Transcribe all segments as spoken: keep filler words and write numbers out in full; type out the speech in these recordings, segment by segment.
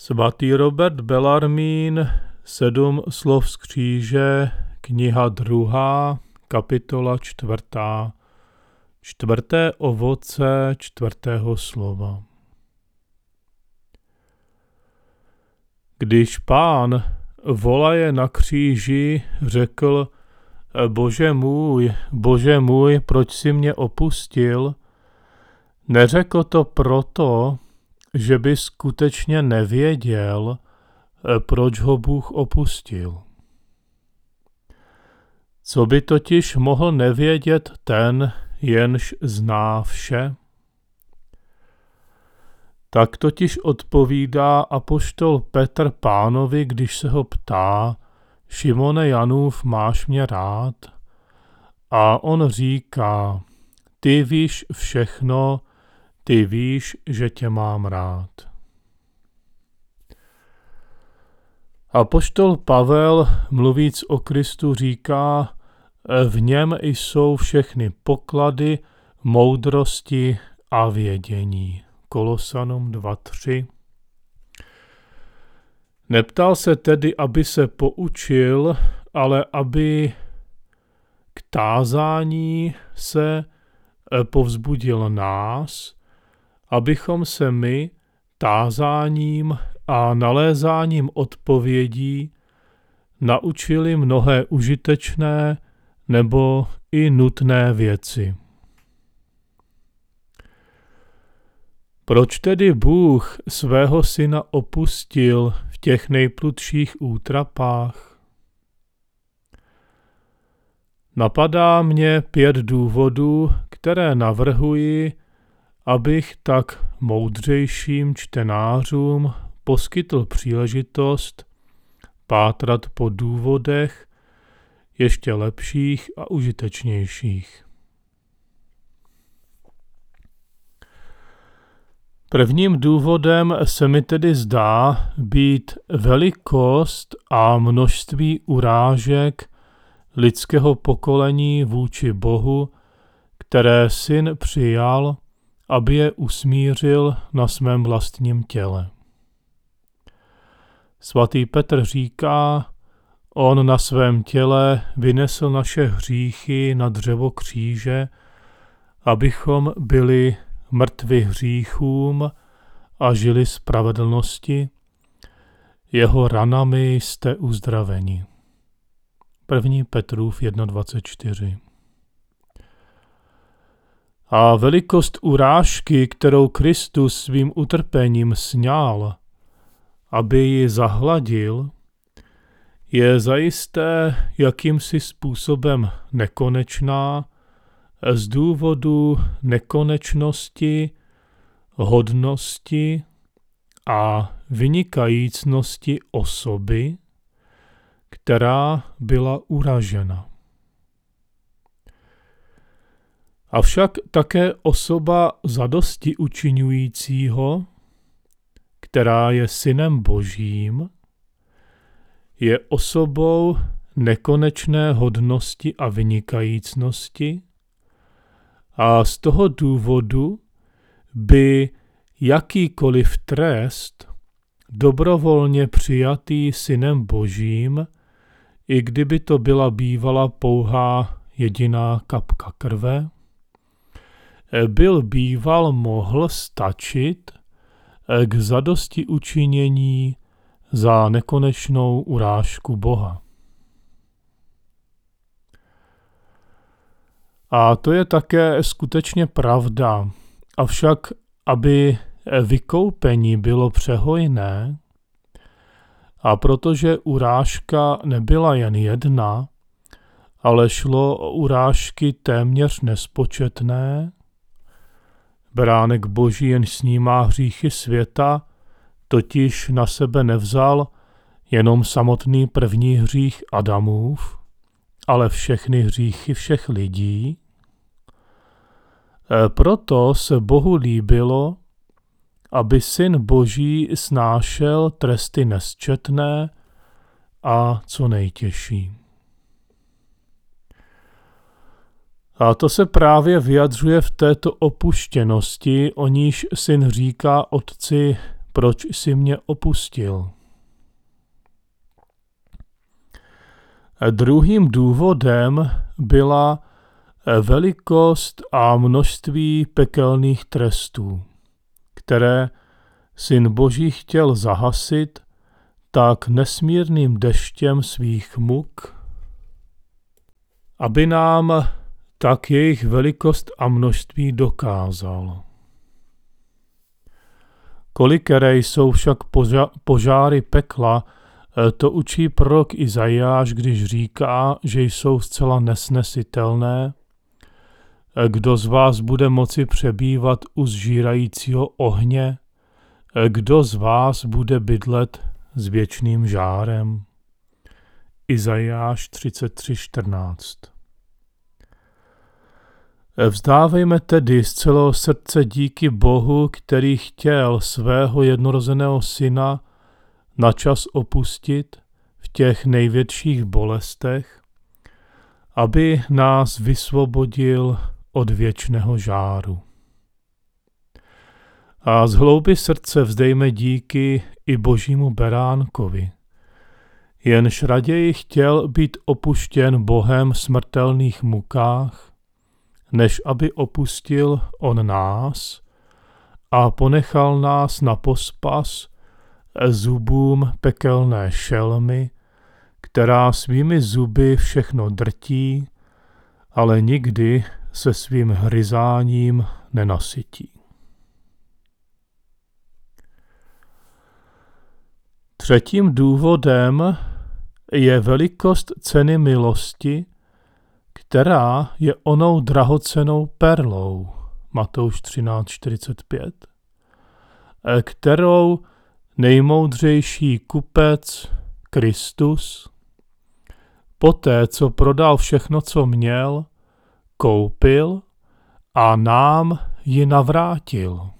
Svatý Robert Bellarmín, Sedm slov z kříže, kniha druhá, kapitola čtvrtá, čtvrté ovoce čtvrtého slova. Když Pán volaje na kříži, řekl: Bože můj, Bože můj, proč jsi mě opustil? Neřekl to proto, že by skutečně nevěděl, proč ho Bůh opustil. Co by totiž mohl nevědět ten, jenž zná vše? Tak totiž odpovídá apoštol Petr Pánovi, když se ho ptá: Šimone Janův, máš mě rád? A on říká: ty víš všechno, ty víš, že tě mám rád. Apoštol Pavel, mluvíc o Kristu, říká: v něm jsou všechny poklady moudrosti a vědění. Kolosanům dva tři. Neptal se tedy, aby se poučil, ale aby k tázání se povzbudil nás, abychom se my tázáním a nalézáním odpovědí naučili mnohé užitečné nebo i nutné věci. Proč tedy Bůh svého syna opustil v těch nejplutších útrapách? Napadá mě pět důvodů, které navrhuji, abych tak moudřejším čtenářům poskytl příležitost pátrat po důvodech ještě lepších a užitečnějších. Prvním důvodem se mi tedy zdá být velikost a množství urážek lidského pokolení vůči Bohu, které syn přijal, aby je usmířil na svém vlastním těle. Svatý Petr říká: on na svém těle vynesl naše hříchy na dřevo kříže, abychom byli mrtvi hříchům a žili spravedlnosti. Jeho ranami jste uzdraveni. První Petrův jedna dvacet čtyři. A velikost urážky, kterou Kristus svým utrpením sňal, aby ji zahladil, je zajisté jakýmsi způsobem nekonečná z důvodu nekonečnosti, hodnosti a vynikajícnosti osoby, která byla uražena. Avšak také osoba zadosti učiňujícího, která je synem Božím, je osobou nekonečné hodnosti a vynikajícnosti, a z toho důvodu by jakýkoliv trest dobrovolně přijatý synem Božím, i kdyby to byla bývala pouhá jediná kapka krve, byl býval mohl stačit k zadosti učinění za nekonečnou urážku Boha. A to je také skutečně pravda, avšak aby vykoupení bylo přehojné, a protože urážka nebyla jen jedna, ale šlo o urážky téměř nespočetné, beránek Boží jen snímá hříchy světa, totiž na sebe nevzal jenom samotný první hřích Adamův, ale všechny hříchy všech lidí. Proto se Bohu líbilo, aby syn Boží snášel tresty nesčetné a co nejtěžší. A to se právě vyjadřuje v této opuštěnosti, o níž syn říká otci: proč jsi mě opustil? Druhým důvodem byla velikost a množství pekelných trestů, které Syn Boží chtěl zahasit tak nesmírným deštěm svých muk, aby nám tak jejich velikost a množství dokázal. Kolikere jsou však poža- požáry pekla, to učí prorok Izajáš, když říká, že jsou zcela nesnesitelné. Kdo z vás bude moci přebývat u zžírajícího ohně? Kdo z vás bude bydlet s věčným žárem? Izajáš třicet tři čtrnáct. Vzdávejme tedy z celého srdce díky Bohu, který chtěl svého jednorozeného syna na čas opustit v těch největších bolestech, aby nás vysvobodil od věčného žáru. A z hloubi srdce vzdejme díky i Božímu beránkovi, jenž raději chtěl být opuštěn Bohem v smrtelných mukách, než aby opustil on nás a ponechal nás na pospas zubům pekelné šelmy, která svými zuby všechno drtí, ale nikdy se svým hryzáním nenasytí. Třetím důvodem je velikost ceny milosti, která je onou drahocennou perlou, Matouš třináct čtyřicet pět, kterou nejmoudřejší kupec Kristus, poté, co prodal všechno, co měl, koupil a nám ji navrátil.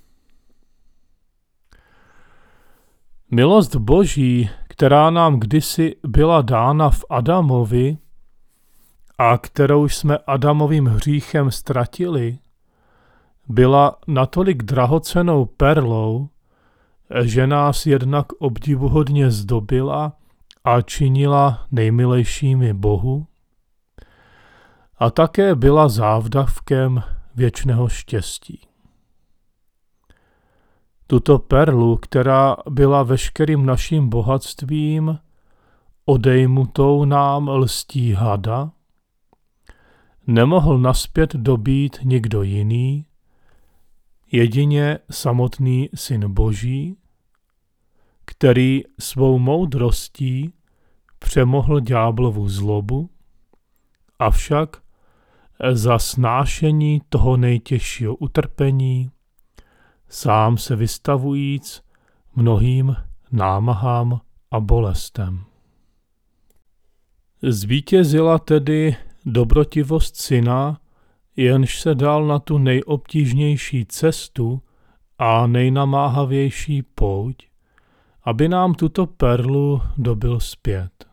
Milost Boží, která nám kdysi byla dána v Adamovi a kterou jsme Adamovým hříchem ztratili, byla natolik drahocennou perlou, že nás jednak obdivuhodně zdobila a činila nejmilejšími Bohu, a také byla závdavkem věčného štěstí. Tuto perlu, která byla veškerým naším bohatstvím, odejmutou nám lstí hada, nemohl nazpět dobít nikdo jiný, jedině samotný Syn Boží, který svou moudrostí přemohl ďáblovu zlobu, avšak za snášení toho nejtěžšího utrpení, sám se vystavujíc mnohým námahám a bolestem. Zvítězila tedy dobrotivost syna, jenž se dal na tu nejobtížnější cestu a nejnamáhavější pouť, aby nám tuto perlu dobil zpět.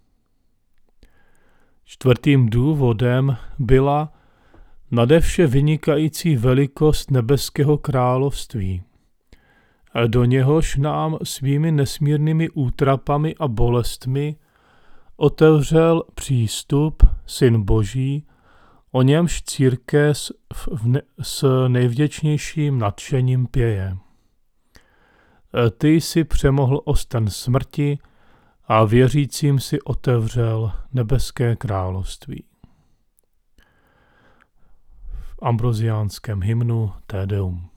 Čtvrtým důvodem byla nadevše vynikající velikost nebeského království, do něhož nám svými nesmírnými útrapami a bolestmi otevřel přístup Syn Boží, o němž církev s nejvděčnějším nadšením pěje. Ty jsi přemohl osten smrti a věřícím si otevřel nebeské království. V ambroziánském hymnu Te Deum.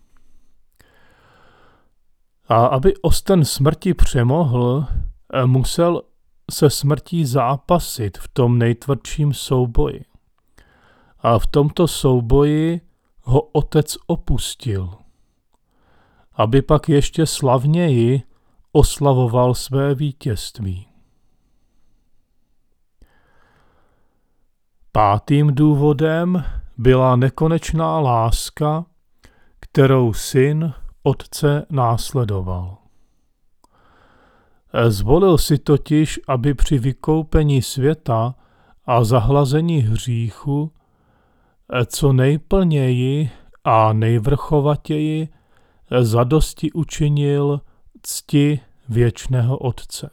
A aby osten smrti přemohl, musel se smrtí zápasit v tom nejtvrdším souboji. A v tomto souboji ho Otec opustil, aby pak ještě slavněji oslavoval své vítězství. Pátým důvodem byla nekonečná láska, kterou Syn Otce následoval. Zvolil si totiž, aby při vykoupení světa a zahlazení hříchu co nejplněji a nejvrchovatěji zadosti učinil cti věčného Otce.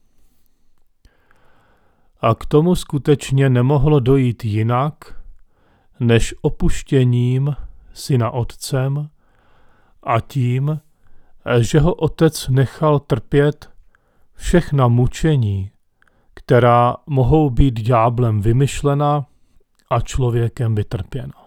A k tomu skutečně nemohlo dojít jinak, než opuštěním syna Otcem a tím, že ho Otec nechal trpět všechna mučení, která mohou být ďáblem vymyšlena a člověkem vytrpěna.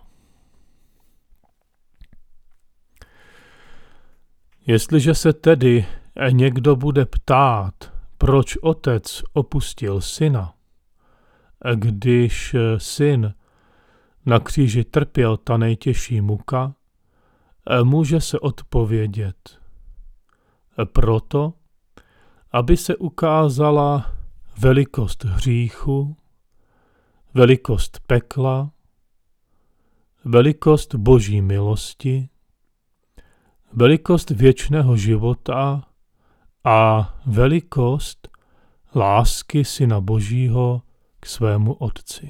Jestliže se tedy někdo bude ptát, proč Otec opustil syna, když syn na kříži trpěl ta nejtěžší muka, může se odpovědět: proto, aby se ukázala velikost hříchu, velikost pekla, velikost Boží milosti, velikost věčného života a velikost lásky Syna Božího k svému Otci.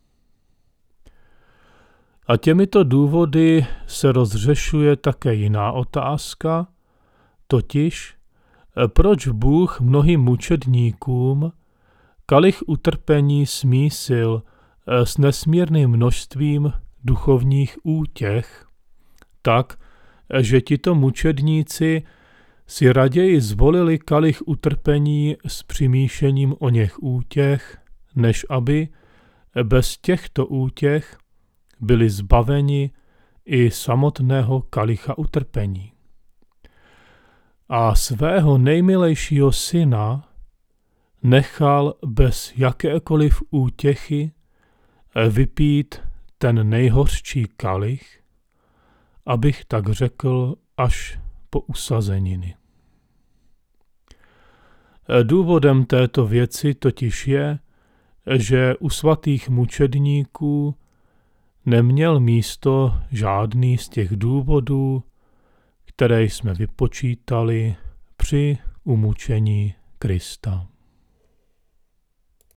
A těmito důvody se rozřešuje také jiná otázka, totiž proč Bůh mnohým mučedníkům kalich utrpení smísil s nesmírným množstvím duchovních útěch, tak, že tito mučedníci si raději zvolili kalich utrpení s přimíšením o něch útěch, než aby bez těchto útěch byli zbaveni i samotného kalicha utrpení. A svého nejmilejšího syna nechal bez jakékoliv útěchy vypít ten nejhořčí kalich, abych tak řekl, až po usazeniny. Důvodem této věci totiž je, že u svatých mučedníků neměl místo žádný z těch důvodů, které jsme vypočítali při umučení Krista.